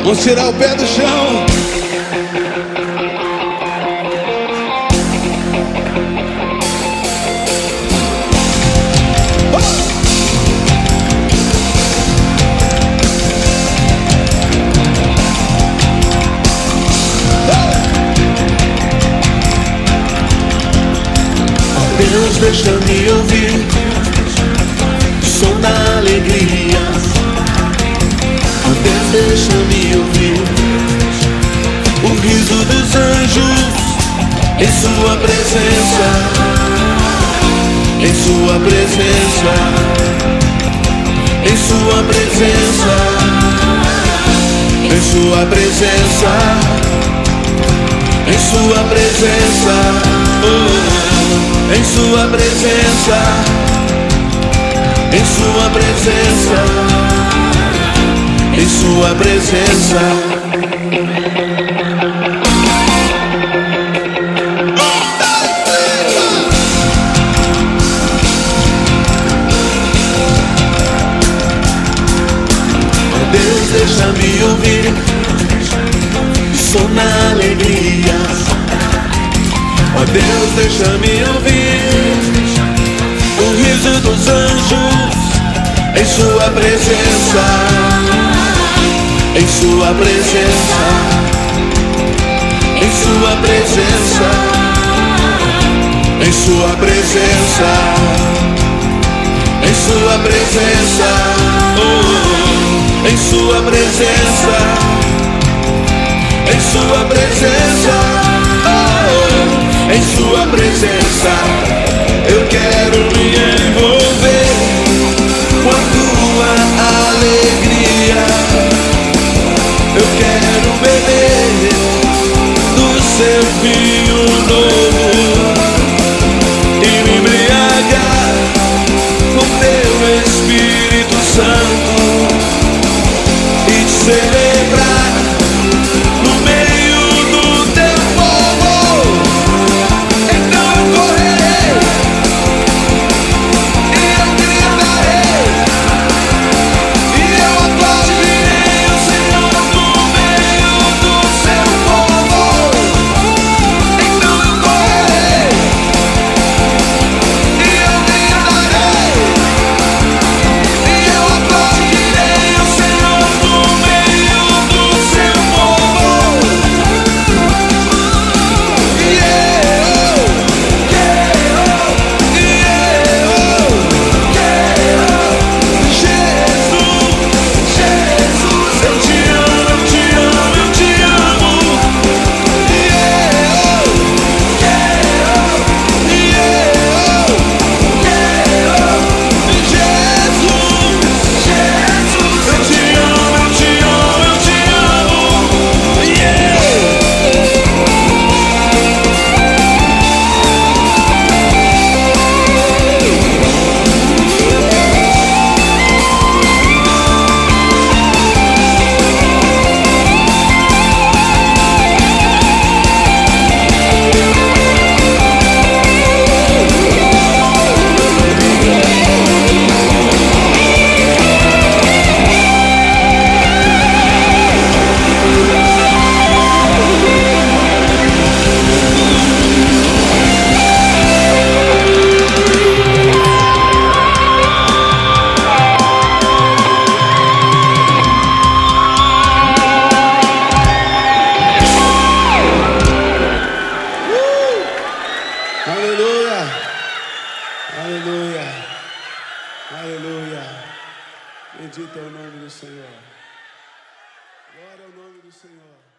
Vamos tirar o pé do chão. Deus, deixa-me ouvir o som da alegria. Oh Deus, deixa-me ouvir o riso dos anjos em sua presença, em sua presença, em sua presença, em sua presença, em sua presença. Em sua presença, em sua presença, em sua presença. Oh Deus, deixa-me ouvir o som na alegria. Oh Deus, deixa-me ouvir o riso dos anjos em sua presença, em sua presença, em sua presença, em sua presença, em sua presença, em sua presença, em sua presença. Em sua presença eu quero me envolver com a tua alegria. Eu quero beber do seu vinho novo e me embriagar com teu Espírito Santo e te celebrar no meio do teu povo. Aleluia, aleluia, aleluia. Bendito é o nome do Senhor. Glória ao nome do Senhor.